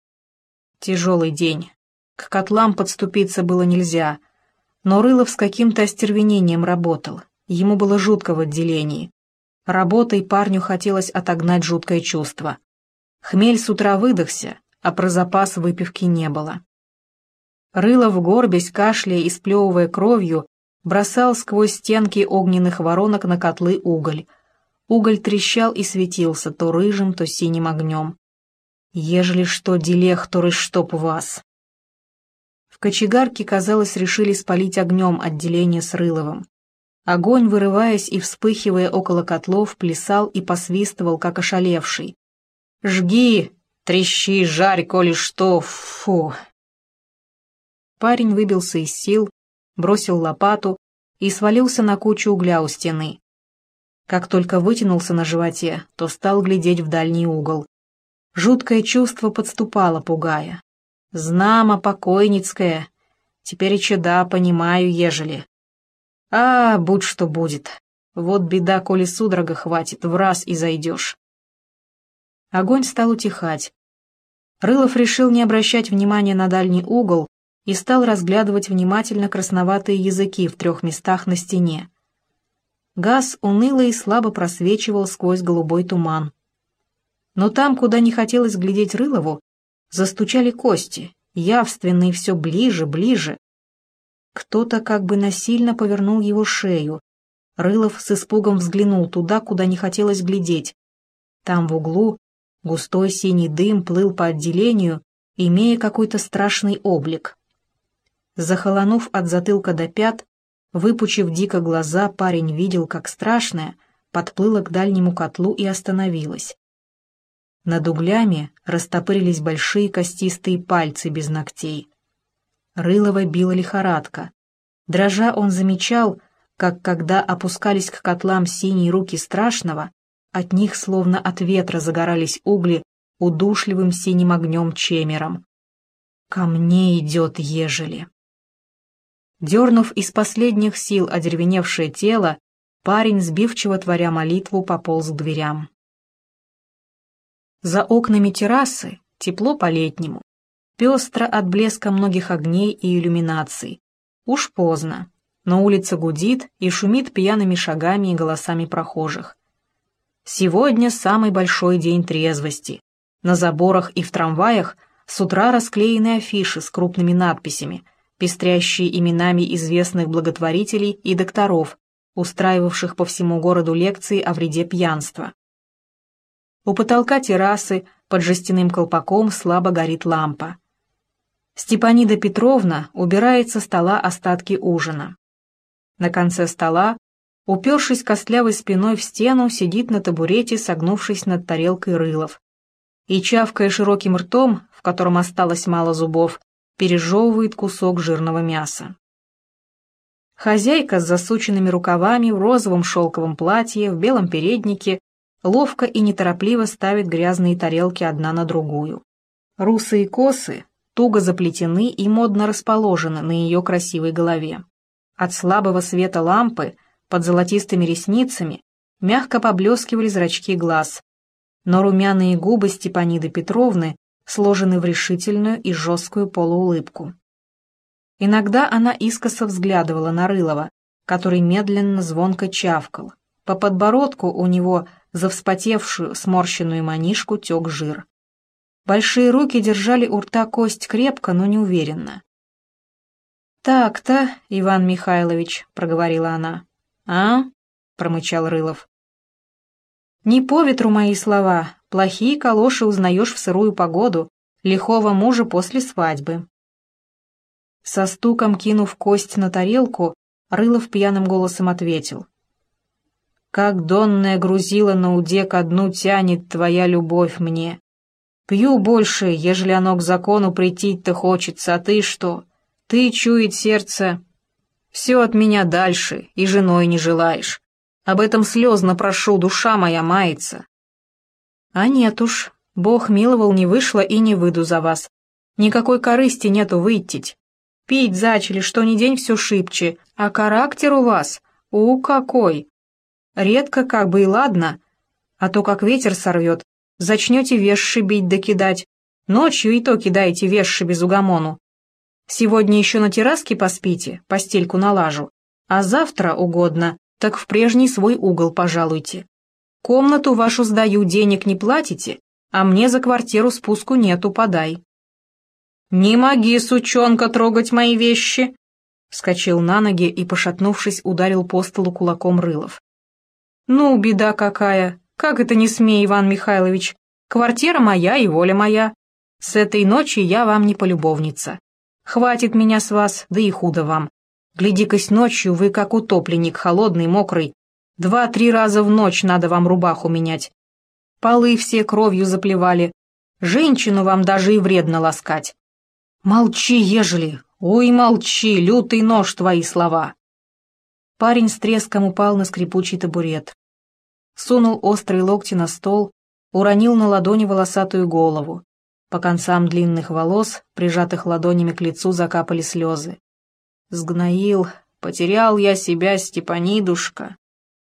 Тяжелый день. К котлам подступиться было нельзя, но Рылов с каким-то остервенением работал. Ему было жутко в отделении. Работой парню хотелось отогнать жуткое чувство. Хмель с утра выдохся, а про запас выпивки не было. Рылов, горбясь, кашляя и сплевывая кровью, бросал сквозь стенки огненных воронок на котлы уголь. Уголь трещал и светился то рыжим, то синим огнем. «Ежели что, дилехтуры, чтоб вас!» В кочегарке, казалось, решили спалить огнем отделение с Рыловым. Огонь, вырываясь и вспыхивая около котлов, плясал и посвистывал, как ошалевший. «Жги! Трещи, жарь, коли что! Фу!» Парень выбился из сил, бросил лопату и свалился на кучу угля у стены. Как только вытянулся на животе, то стал глядеть в дальний угол. Жуткое чувство подступало, пугая. «Знамо покойницкое. Теперь и чуда понимаю, ежели. А, будь что будет. Вот беда, коли судорога хватит, в раз и зайдешь». Огонь стал утихать. Рылов решил не обращать внимания на дальний угол и стал разглядывать внимательно красноватые языки в трех местах на стене. Газ уныло и слабо просвечивал сквозь голубой туман. Но там, куда не хотелось глядеть Рылову, застучали кости, явственные, все ближе, ближе. Кто-то как бы насильно повернул его шею. Рылов с испугом взглянул туда, куда не хотелось глядеть. Там в углу густой синий дым плыл по отделению, имея какой-то страшный облик. Захолонув от затылка до пят, выпучив дико глаза, парень видел, как страшное подплыло к дальнему котлу и остановилось. Над углями растопырились большие костистые пальцы без ногтей. Рылова била лихорадка. Дрожа он замечал, как, когда опускались к котлам синие руки страшного, от них словно от ветра загорались угли удушливым синим огнем чемером. «Ко мне идет, ежели». Дернув из последних сил одеревеневшее тело, парень, сбивчиво творя молитву, пополз к дверям. За окнами террасы тепло по-летнему, пестро от блеска многих огней и иллюминаций. Уж поздно, но улица гудит и шумит пьяными шагами и голосами прохожих. Сегодня самый большой день трезвости. На заборах и в трамваях с утра расклеены афиши с крупными надписями, пестрящие именами известных благотворителей и докторов, устраивавших по всему городу лекции о вреде пьянства. У потолка террасы под жестяным колпаком слабо горит лампа. Степанида Петровна убирает со стола остатки ужина. На конце стола, упершись костлявой спиной в стену, сидит на табурете, согнувшись над тарелкой Рылов. И, чавкая широким ртом, в котором осталось мало зубов, пережевывает кусок жирного мяса. Хозяйка с засученными рукавами в розовом шелковом платье, в белом переднике, ловко и неторопливо ставит грязные тарелки одна на другую. Русые косы туго заплетены и модно расположены на ее красивой голове. От слабого света лампы под золотистыми ресницами мягко поблескивали зрачки глаз, но румяные губы Степаниды Петровны сложены в решительную и жесткую полуулыбку. Иногда она искоса взглядывала на Рылова, который медленно звонко чавкал. По подбородку у него за вспотевшую сморщенную манишку тек жир. Большие руки держали у рта кость крепко, но неуверенно. «Так-то, Иван Михайлович», — проговорила она. «А?» — промычал Рылов. «Не по ветру мои слова. Плохие калоши узнаешь в сырую погоду, лихого мужа после свадьбы». Со стуком кинув кость на тарелку, Рылов пьяным голосом ответил. «Как донная грузила на уде ко дну тянет твоя любовь мне. Пью больше, ежели оно к закону прийти-то хочется, а ты что? Ты, чует сердце, все от меня дальше, и женой не желаешь. Об этом слезно прошу, душа моя мается». «А нет уж, Бог миловал, не вышло и не выйду за вас. Никакой корысти нету выйти. Пить зачали, что ни день все шибче, а характер у вас, у какой! Редко как бы и ладно, а то как ветер сорвет, зачнете вешши бить да кидать, ночью и то кидаете вешши без угомону. Сегодня еще на терраске поспите, постельку налажу, а завтра угодно, так в прежний свой угол пожалуйте. Комнату вашу сдаю, денег не платите, а мне за квартиру спуску нету, подай». «Не моги, сучонка, трогать мои вещи!» Вскочил на ноги и, пошатнувшись, ударил по столу кулаком Рылов. «Ну, беда какая! Как это не смей, Иван Михайлович? Квартира моя и воля моя. С этой ночи я вам не полюбовница. Хватит меня с вас, да и худо вам. Гляди-кась ночью вы как утопленник, холодный, мокрый. Два-три раза в ночь надо вам рубаху менять. Полы все кровью заплевали. Женщину вам даже и вредно ласкать. Молчи, ежели, ой, молчи, лютый нож твои слова». Парень с треском упал на скрипучий табурет. Сунул острые локти на стол, уронил на ладони волосатую голову. По концам длинных волос, прижатых ладонями к лицу, закапали слезы. «Сгноил, потерял я себя, Степанидушка».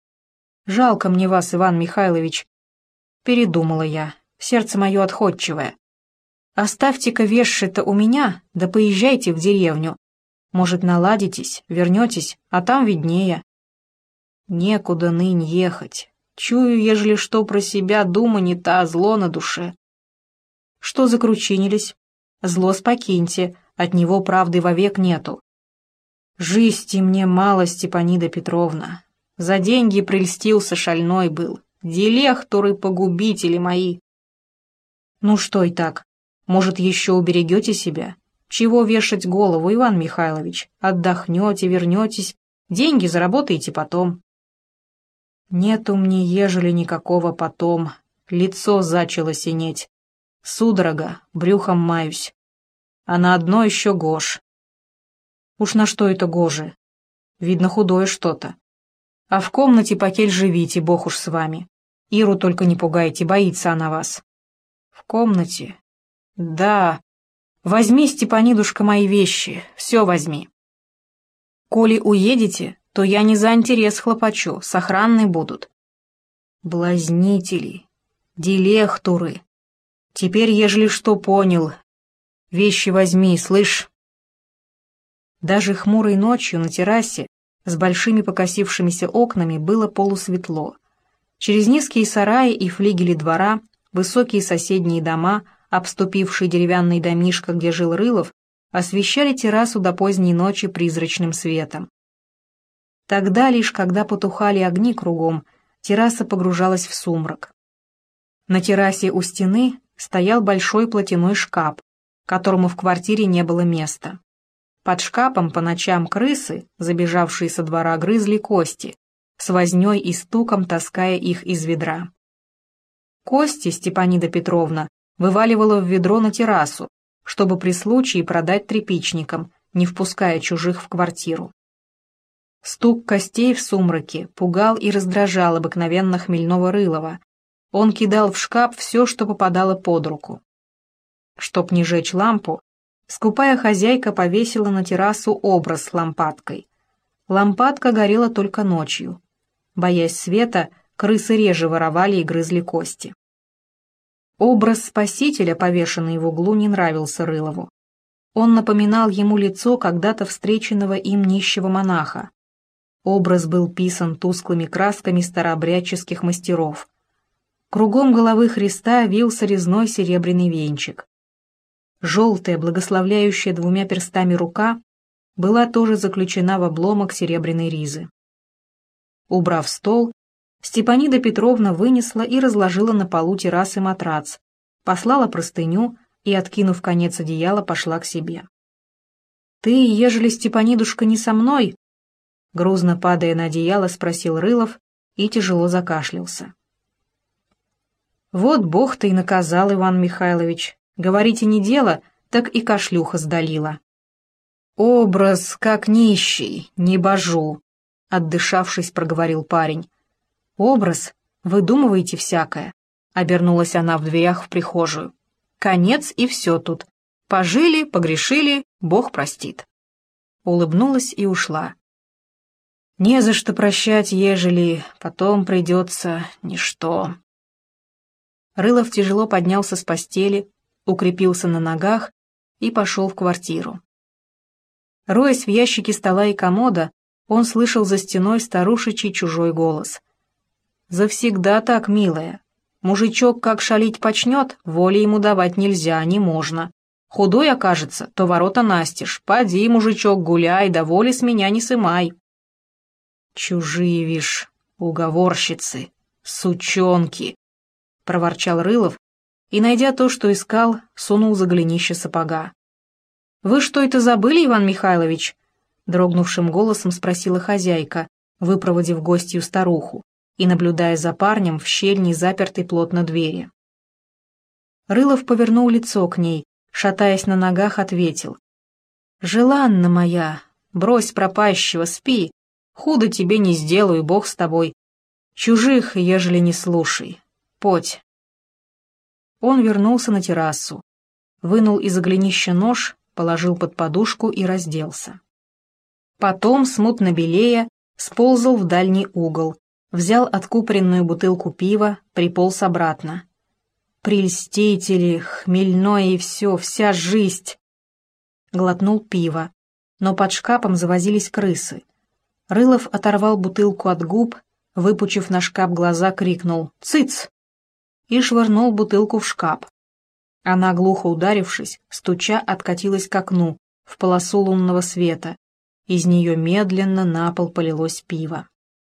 «Жалко мне вас, Иван Михайлович». Передумала я, сердце мое отходчивое. «Оставьте-ка вешши-то у меня, да поезжайте в деревню. Может, наладитесь, вернетесь, а там виднее». «Некуда нынь ехать. Чую, ежели что про себя, дума не та, зло на душе». «Что закручинились? Зло спокиньте, от него правды вовек нету». «Жизни мне мало, Степанида Петровна. За деньги прельстился, шальной был. Делехтуры погубители мои». «Ну что и так? Может, еще уберегете себя? Чего вешать голову, Иван Михайлович? Отдохнете, вернетесь, деньги заработаете потом». «Нету мне, ежели никакого потом. Лицо зачало синеть. Судорога, брюхом маюсь. А на одно еще гож». «Уж на что это гоже? Видно, худое что-то. А в комнате покель живите, бог уж с вами. Иру только не пугайте, боится она вас». «В комнате? Да. Возьми, Степанидушка, мои вещи, все возьми. Коли уедете, то я не за интерес хлопочу, сохранны будут». «Блазнители, делехтуры. Теперь, ежели что понял, вещи возьми, слышь». Даже хмурой ночью на террасе с большими покосившимися окнами было полусветло. Через низкие сараи и флигели двора, высокие соседние дома, обступившие деревянный домишко, где жил Рылов, освещали террасу до поздней ночи призрачным светом. Тогда лишь, когда потухали огни кругом, терраса погружалась в сумрак. На террасе у стены стоял большой платяной шкаф, которому в квартире не было места. Под шкафом по ночам крысы, забежавшие со двора, грызли кости, с вознёй и стуком таская их из ведра. Кости Степанида Петровна вываливала в ведро на террасу, чтобы при случае продать тряпичникам, не впуская чужих в квартиру. Стук костей в сумраке пугал и раздражал обыкновенно хмельного Рылова. Он кидал в шкаф все, что попадало под руку. Чтоб не жечь лампу, скупая хозяйка повесила на террасу образ с лампадкой. Лампадка горела только ночью. Боясь света, крысы реже воровали и грызли кости. Образ Спасителя, повешенный в углу, не нравился Рылову. Он напоминал ему лицо когда-то встреченного им нищего монаха. Образ был писан тусклыми красками старообрядческих мастеров. Кругом головы Христа вился резной серебряный венчик. Желтая, благословляющая двумя перстами рука была тоже заключена в обломок серебряной ризы. Убрав стол, Степанида Петровна вынесла и разложила на полу террасы матрац, послала простыню и, откинув конец одеяла, пошла к себе. «Ты, ежели, Степанидушка, не со мной?» Грузно падая на одеяло, спросил Рылов и тяжело закашлялся. «Вот Бог-то и наказал, Иван Михайлович. Говорите, не дело, так и кашлюха сдалила». «Образ, как нищий, не божу», — отдышавшись, проговорил парень. «Образ? Выдумываете всякое», — обернулась она в дверях в прихожую. «Конец и все тут. Пожили, погрешили, Бог простит». Улыбнулась и ушла. «Не за что прощать, ежели потом придется ничто». Рылов тяжело поднялся с постели, укрепился на ногах и пошел в квартиру. Роясь в ящике стола и комода, он слышал за стеной старушечий чужой голос. «Завсегда так, милая. Мужичок как шалить почнет, воли ему давать нельзя, не можно. Худой окажется, то ворота настежь. Поди, мужичок, гуляй, да воли с меня не сымай». «Чужие, вишь, уговорщицы, сучонки», — проворчал Рылов и, найдя то, что искал, сунул за голенище сапога. «Вы что это забыли, Иван Михайлович?» — дрогнувшим голосом спросила хозяйка, выпроводив гостью старуху и наблюдая за парнем в щель незапертой плотно двери. Рылов повернул лицо к ней, шатаясь на ногах, ответил. «Желанна моя, брось пропащего, спи, худо тебе не сделаю, Бог с тобой. Чужих, ежели не слушай, поть». Он вернулся на террасу, вынул из огленища нож, положил под подушку и разделся. Потом, смутно белея, сползал в дальний угол, взял откупоренную бутылку пива, приполз обратно. «Прельстители, хмельное и все, вся жизнь!» Глотнул пиво, но под шкафом завозились крысы. Рылов оторвал бутылку от губ, выпучив на шкаф глаза, крикнул «Цыц!» и швырнул бутылку в шкаф. Она, глухо ударившись, стуча, откатилась к окну, в полосу лунного света. Из нее медленно на пол полилось пиво.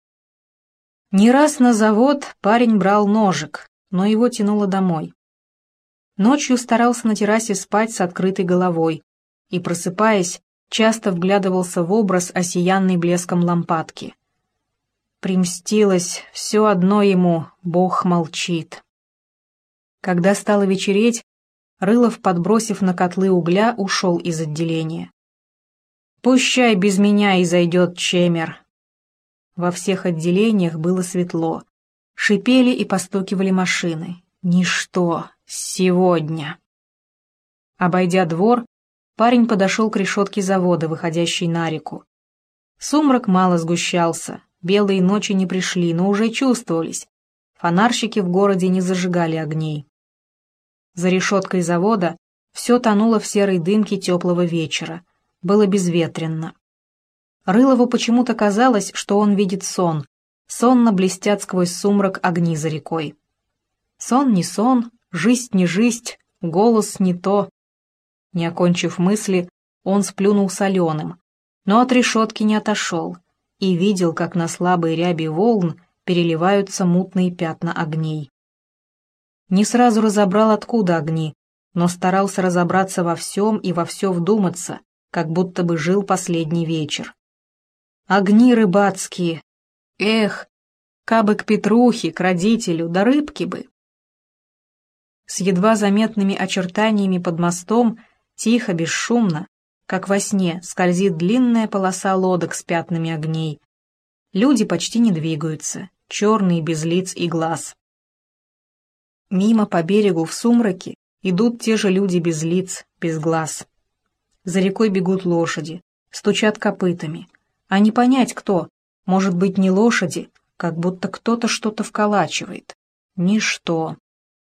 Не раз на завод парень брал ножик, но его тянуло домой. Ночью старался на террасе спать с открытой головой и, просыпаясь, часто вглядывался в образ, осиянный блеском лампадки. Примстилось, все одно ему, Бог молчит. Когда стало вечереть, Рылов, подбросив на котлы угля, ушел из отделения. «Пущай без меня и зайдет чемер». Во всех отделениях было светло. Шипели и постукивали машины. Ничто. Сегодня. Обойдя двор, парень подошел к решетке завода, выходящей на реку. Сумрак мало сгущался, белые ночи не пришли, но уже чувствовались. Фонарщики в городе не зажигали огней. За решеткой завода все тонуло в серой дымке теплого вечера. Было безветренно. Рылову почему-то казалось, что он видит сон. Сонно блестят сквозь сумрак огни за рекой. Сон не сон, жизнь не жизнь, голос не то. Не окончив мысли, он сплюнул соленым, но от решетки не отошел и видел, как на слабой ряби волн переливаются мутные пятна огней. Не сразу разобрал, откуда огни, но старался разобраться во всем и во все вдуматься, как будто бы жил последний вечер. Огни рыбацкие! Эх, кабы к Петрухе, к родителю, да рыбки бы! С едва заметными очертаниями под мостом, тихо, бесшумно, как во сне, скользит длинная полоса лодок с пятнами огней. Люди почти не двигаются, черные без лиц и глаз. Мимо по берегу в сумраке идут те же люди без лиц, без глаз. За рекой бегут лошади, стучат копытами. А не понять кто, может быть не лошади, как будто кто-то что-то вколачивает. Ничто.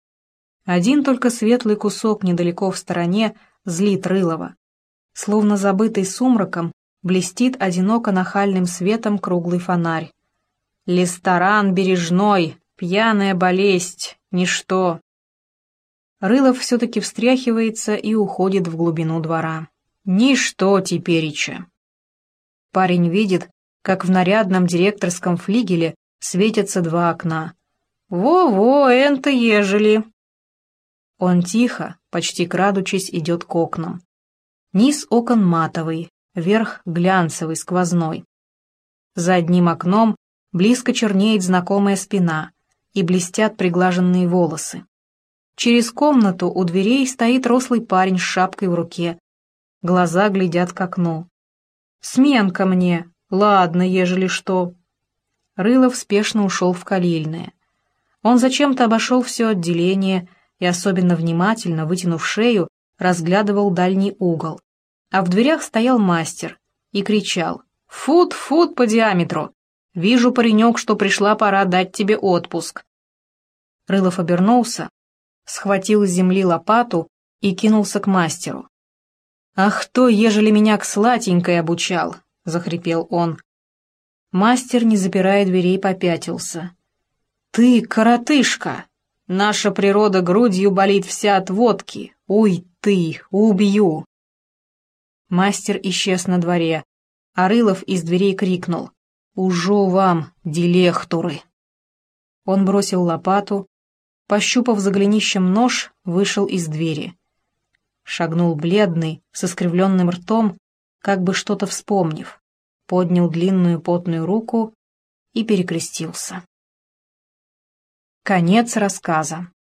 Один только светлый кусок недалеко в стороне злит Рылова. Словно забытый сумраком, блестит одиноко нахальным светом круглый фонарь. Лесторан бережной, пьяная болезнь, ничто. Рылов все-таки встряхивается и уходит в глубину двора. Ничто теперича. Парень видит, как в нарядном директорском флигеле светятся два окна. «Во-во, энто ежели!» Он тихо, почти крадучись, идет к окнам. Низ окон матовый, верх глянцевый, сквозной. За одним окном близко чернеет знакомая спина и блестят приглаженные волосы. Через комнату у дверей стоит рослый парень с шапкой в руке. Глаза глядят к окну. «Сменка мне! Ладно, ежели что!» Рылов спешно ушел в калильное. Он зачем-то обошел все отделение и особенно внимательно, вытянув шею, разглядывал дальний угол. А в дверях стоял мастер и кричал: «Фут, фут по диаметру! Вижу, паренек, что пришла пора дать тебе отпуск!» Рылов обернулся, схватил с земли лопату и кинулся к мастеру. «Ах, кто, ежели меня к сладенькой обучал!» — захрипел он. Мастер, не запирая дверей, попятился. «Ты, коротышка! Наша природа грудью болит вся от водки! Уй ты, убью!» Мастер исчез на дворе, а Рылов из дверей крикнул: «Ужо вам, дилехтуры!» Он бросил лопату, пощупав за голенищем нож, вышел из двери. Шагнул бледный, с искривленным ртом, как бы что-то вспомнив, поднял длинную потную руку и перекрестился. Конец рассказа.